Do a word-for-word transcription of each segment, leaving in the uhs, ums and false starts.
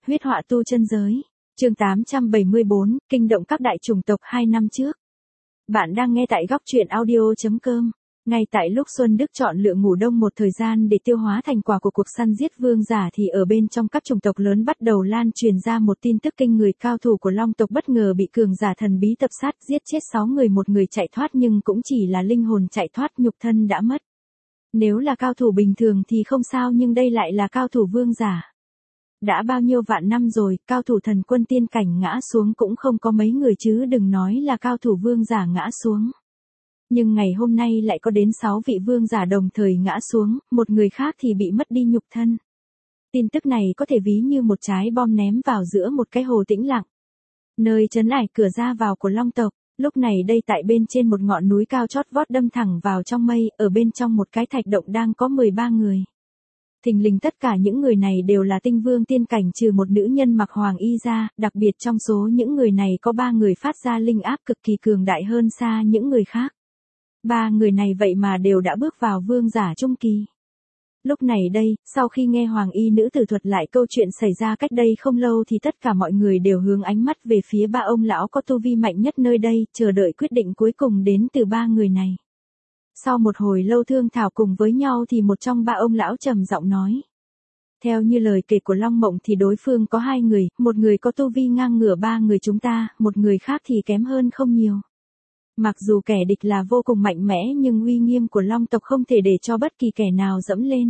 Huyết họa tu chân giới. Chương tám trăm bảy mươi bốn, kinh động các đại chủng tộc hai năm trước. Bạn đang nghe tại góc truyện audio chấm com. Ngay tại lúc Xuân Đức chọn lựa ngủ đông một thời gian để tiêu hóa thành quả của cuộc săn giết vương giả thì ở bên trong các chủng tộc lớn bắt đầu lan truyền ra một tin tức kinh người, cao thủ của Long tộc bất ngờ bị cường giả thần bí tập sát, giết chết sáu người, một người chạy thoát nhưng cũng chỉ là linh hồn chạy thoát, nhục thân đã mất. Nếu là cao thủ bình thường thì không sao, nhưng đây lại là cao thủ vương giả. Đã bao nhiêu vạn năm rồi, cao thủ thần quân tiên cảnh ngã xuống cũng không có mấy người chứ đừng nói là cao thủ vương giả ngã xuống. Nhưng ngày hôm nay lại có đến sáu vị vương giả đồng thời ngã xuống, một người khác thì bị mất đi nhục thân. Tin tức này có thể ví như một trái bom ném vào giữa một cái hồ tĩnh lặng, nơi trấn ải cửa ra vào của Long tộc. Lúc này đây tại bên trên một ngọn núi cao chót vót đâm thẳng vào trong mây, ở bên trong một cái thạch động đang có mười ba người. Thình lình tất cả những người này đều là tinh vương tiên cảnh trừ một nữ nhân mặc hoàng y ra, đặc biệt trong số những người này có ba người phát ra linh áp cực kỳ cường đại hơn xa những người khác. Ba người này vậy mà đều đã bước vào vương giả trung kỳ. Lúc này đây, sau khi nghe hoàng y nữ tử thuật lại câu chuyện xảy ra cách đây không lâu thì tất cả mọi người đều hướng ánh mắt về phía ba ông lão có tu vi mạnh nhất nơi đây, chờ đợi quyết định cuối cùng đến từ ba người này. Sau một hồi lâu thương thảo cùng với nhau thì một trong ba ông lão trầm giọng nói. Theo như lời kể của Long Mộng thì đối phương có hai người, một người có tu vi ngang ngửa ba người chúng ta, một người khác thì kém hơn không nhiều. Mặc dù kẻ địch là vô cùng mạnh mẽ nhưng uy nghiêm của Long tộc không thể để cho bất kỳ kẻ nào dẫm lên.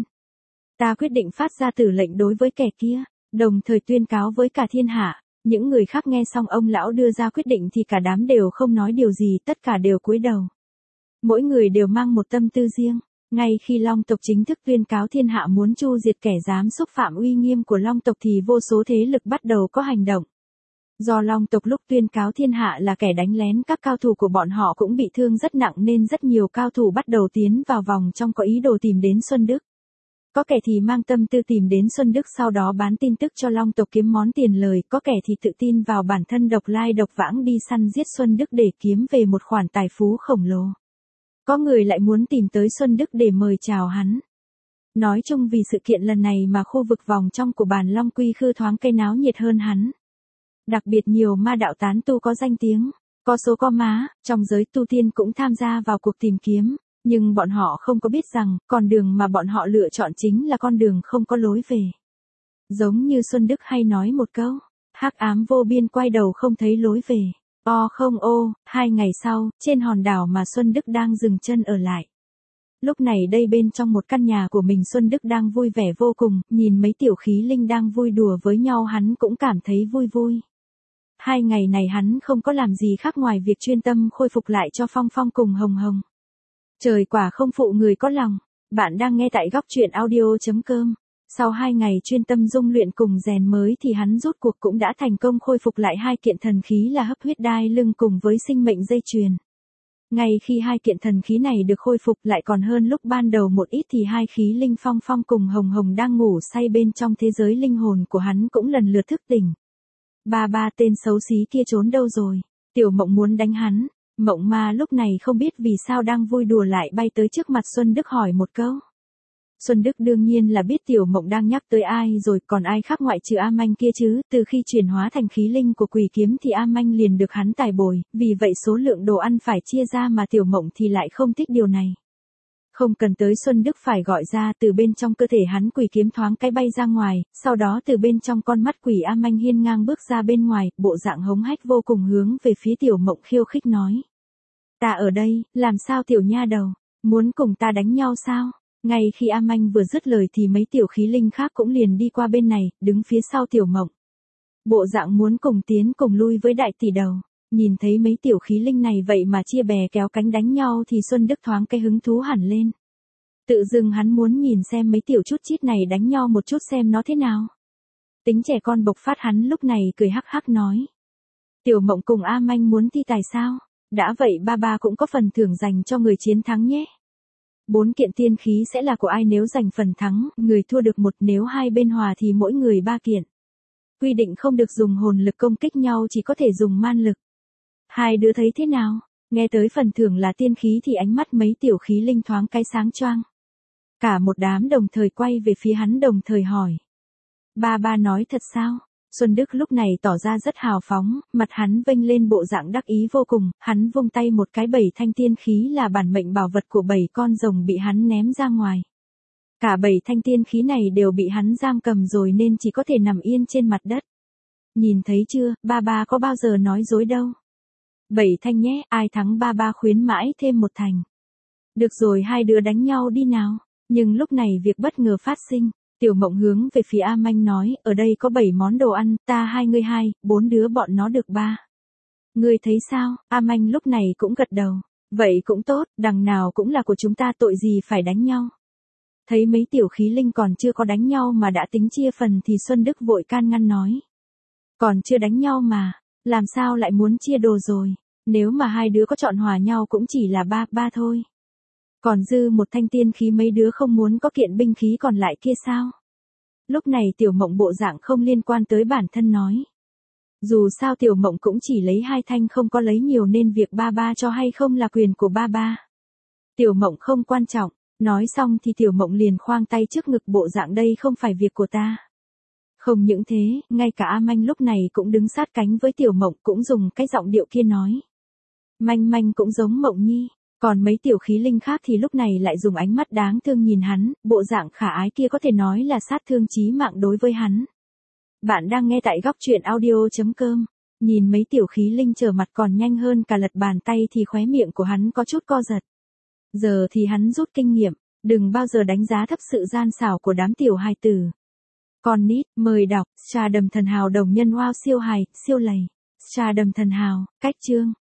Ta quyết định phát ra tử lệnh đối với kẻ kia, đồng thời tuyên cáo với cả thiên hạ. Những người khác nghe xong ông lão đưa ra quyết định thì cả đám đều không nói điều gì, tất cả đều cúi đầu. Mỗi người đều mang một tâm tư riêng. Ngay khi Long tộc chính thức tuyên cáo thiên hạ muốn chu diệt kẻ dám xúc phạm uy nghiêm của Long tộc thì vô số thế lực bắt đầu có hành động. Do Long tộc lúc tuyên cáo thiên hạ là kẻ đánh lén các cao thủ của bọn họ cũng bị thương rất nặng nên rất nhiều cao thủ bắt đầu tiến vào vòng trong có ý đồ tìm đến Xuân Đức. Có kẻ thì mang tâm tư tìm đến Xuân Đức sau đó bán tin tức cho Long tộc kiếm món tiền lời, có kẻ thì tự tin vào bản thân độc lai độc vãng đi săn giết Xuân Đức để kiếm về một khoản tài phú khổng lồ. Có người lại muốn tìm tới Xuân Đức để mời chào hắn. Nói chung vì sự kiện lần này mà khu vực vòng trong của bản Long Quy Khư thoáng cây náo nhiệt hơn hắn. Đặc biệt nhiều ma đạo tán tu có danh tiếng, có số có má, trong giới tu tiên cũng tham gia vào cuộc tìm kiếm, nhưng bọn họ không có biết rằng, con đường mà bọn họ lựa chọn chính là con đường không có lối về. Giống như Xuân Đức hay nói một câu, hắc ám vô biên quay đầu không thấy lối về. O không ô, hai ngày sau, trên hòn đảo mà Xuân Đức đang dừng chân ở lại. Lúc này đây bên trong một căn nhà của mình Xuân Đức đang vui vẻ vô cùng, nhìn mấy tiểu khí linh đang vui đùa với nhau hắn cũng cảm thấy vui vui. Hai ngày này hắn không có làm gì khác ngoài việc chuyên tâm khôi phục lại cho Phong Phong cùng Hồng Hồng. Trời quả không phụ người có lòng, bạn đang nghe tại góc truyện audio chấm com. Sau hai ngày chuyên tâm dung luyện cùng rèn mới thì hắn rút cuộc cũng đã thành công khôi phục lại hai kiện thần khí là hấp huyết đai lưng cùng với sinh mệnh dây chuyền. Ngay khi hai kiện thần khí này được khôi phục lại còn hơn lúc ban đầu một ít thì hai khí linh Phong Phong cùng Hồng Hồng đang ngủ say bên trong thế giới linh hồn của hắn cũng lần lượt thức tỉnh. Ba ba tên xấu xí kia trốn đâu rồi? Tiểu Mộng muốn đánh hắn. Mộng Ma lúc này không biết vì sao đang vui đùa lại bay tới trước mặt Xuân Đức hỏi một câu. Xuân Đức đương nhiên là biết Tiểu Mộng đang nhắc tới ai rồi, còn ai khác ngoại trừ A Manh kia chứ, từ khi chuyển hóa thành khí linh của quỷ kiếm thì A Manh liền được hắn tài bồi, vì vậy số lượng đồ ăn phải chia ra mà Tiểu Mộng thì lại không thích điều này. Không cần tới Xuân Đức phải gọi ra, từ bên trong cơ thể hắn quỷ kiếm thoáng cái bay ra ngoài, sau đó từ bên trong con mắt quỷ A Manh hiên ngang bước ra bên ngoài, bộ dạng hống hách vô cùng hướng về phía Tiểu Mộng khiêu khích nói. Ta ở đây, làm sao tiểu nha đầu, muốn cùng ta đánh nhau sao? Ngay khi A Manh vừa dứt lời thì mấy tiểu khí linh khác cũng liền đi qua bên này, đứng phía sau Tiểu Mộng. Bộ dạng muốn cùng tiến cùng lui với đại tỷ đầu. Nhìn thấy mấy tiểu khí linh này vậy mà chia bè kéo cánh đánh nhau thì Xuân Đức thoáng cái hứng thú hẳn lên. Tự dưng hắn muốn nhìn xem mấy tiểu chút chít này đánh nhau một chút xem nó thế nào. Tính trẻ con bộc phát hắn lúc này cười hắc hắc nói. Tiểu Mộng cùng A Manh muốn thi tài sao? Đã vậy ba ba cũng có phần thưởng dành cho người chiến thắng nhé. Bốn kiện tiên khí sẽ là của ai nếu giành phần thắng, người thua được một, nếu hai bên hòa thì mỗi người ba kiện. Quy định không được dùng hồn lực công kích nhau, chỉ có thể dùng man lực. Hai đứa thấy thế nào? Nghe tới phần thưởng là tiên khí thì ánh mắt mấy tiểu khí linh thoáng cái sáng choang. Cả một đám đồng thời quay về phía hắn đồng thời hỏi. Ba ba nói thật sao? Xuân Đức lúc này tỏ ra rất hào phóng, mặt hắn vênh lên bộ dạng đắc ý vô cùng, hắn vung tay một cái bảy thanh tiên khí là bản mệnh bảo vật của bảy con rồng bị hắn ném ra ngoài. Cả bảy thanh tiên khí này đều bị hắn giam cầm rồi nên chỉ có thể nằm yên trên mặt đất. Nhìn thấy chưa, ba ba có bao giờ nói dối đâu. Bảy thanh nhé, ai thắng ba ba khuyến mãi thêm một thành. Được rồi, hai đứa đánh nhau đi nào. Nhưng lúc này việc bất ngờ phát sinh. Tiểu Mộng hướng về phía A Manh nói, ở đây có bảy món đồ ăn, ta hai ngươi hai, bốn đứa bọn nó được ba. Ngươi thấy sao? A Manh lúc này cũng gật đầu. Vậy cũng tốt, đằng nào cũng là của chúng ta, tội gì phải đánh nhau. Thấy mấy tiểu khí linh còn chưa có đánh nhau mà đã tính chia phần thì Xuân Đức vội can ngăn nói. Còn chưa đánh nhau mà, làm sao lại muốn chia đồ rồi, nếu mà hai đứa có chọn hòa nhau cũng chỉ là ba, ba thôi. Còn dư một thanh tiên khí mấy đứa không muốn có kiện binh khí còn lại kia sao? Lúc này Tiểu Mộng bộ dạng không liên quan tới bản thân nói. Dù sao Tiểu Mộng cũng chỉ lấy hai thanh không có lấy nhiều nên việc ba ba cho hay không là quyền của ba ba. Tiểu Mộng không quan trọng, nói xong thì Tiểu Mộng liền khoang tay trước ngực bộ dạng đây không phải việc của ta. Không những thế, ngay cả A Manh lúc này cũng đứng sát cánh với Tiểu Mộng cũng dùng cái giọng điệu kia nói. Manh Manh cũng giống Mộng Nhi. Còn mấy tiểu khí linh khác thì lúc này lại dùng ánh mắt đáng thương nhìn hắn, bộ dạng khả ái kia có thể nói là sát thương chí mạng đối với hắn. Bạn đang nghe tại góc truyện audio chấm com. Nhìn mấy tiểu khí linh trở mặt còn nhanh hơn cả lật bàn tay thì khóe miệng của hắn có chút co giật. Giờ thì hắn rút kinh nghiệm, đừng bao giờ đánh giá thấp sự gian xảo của đám tiểu hài tử. Con nít, mời đọc, Trà Đầm Thần Hào đồng nhân wow siêu hài, siêu lầy. Trà Đầm Thần Hào, cách chương.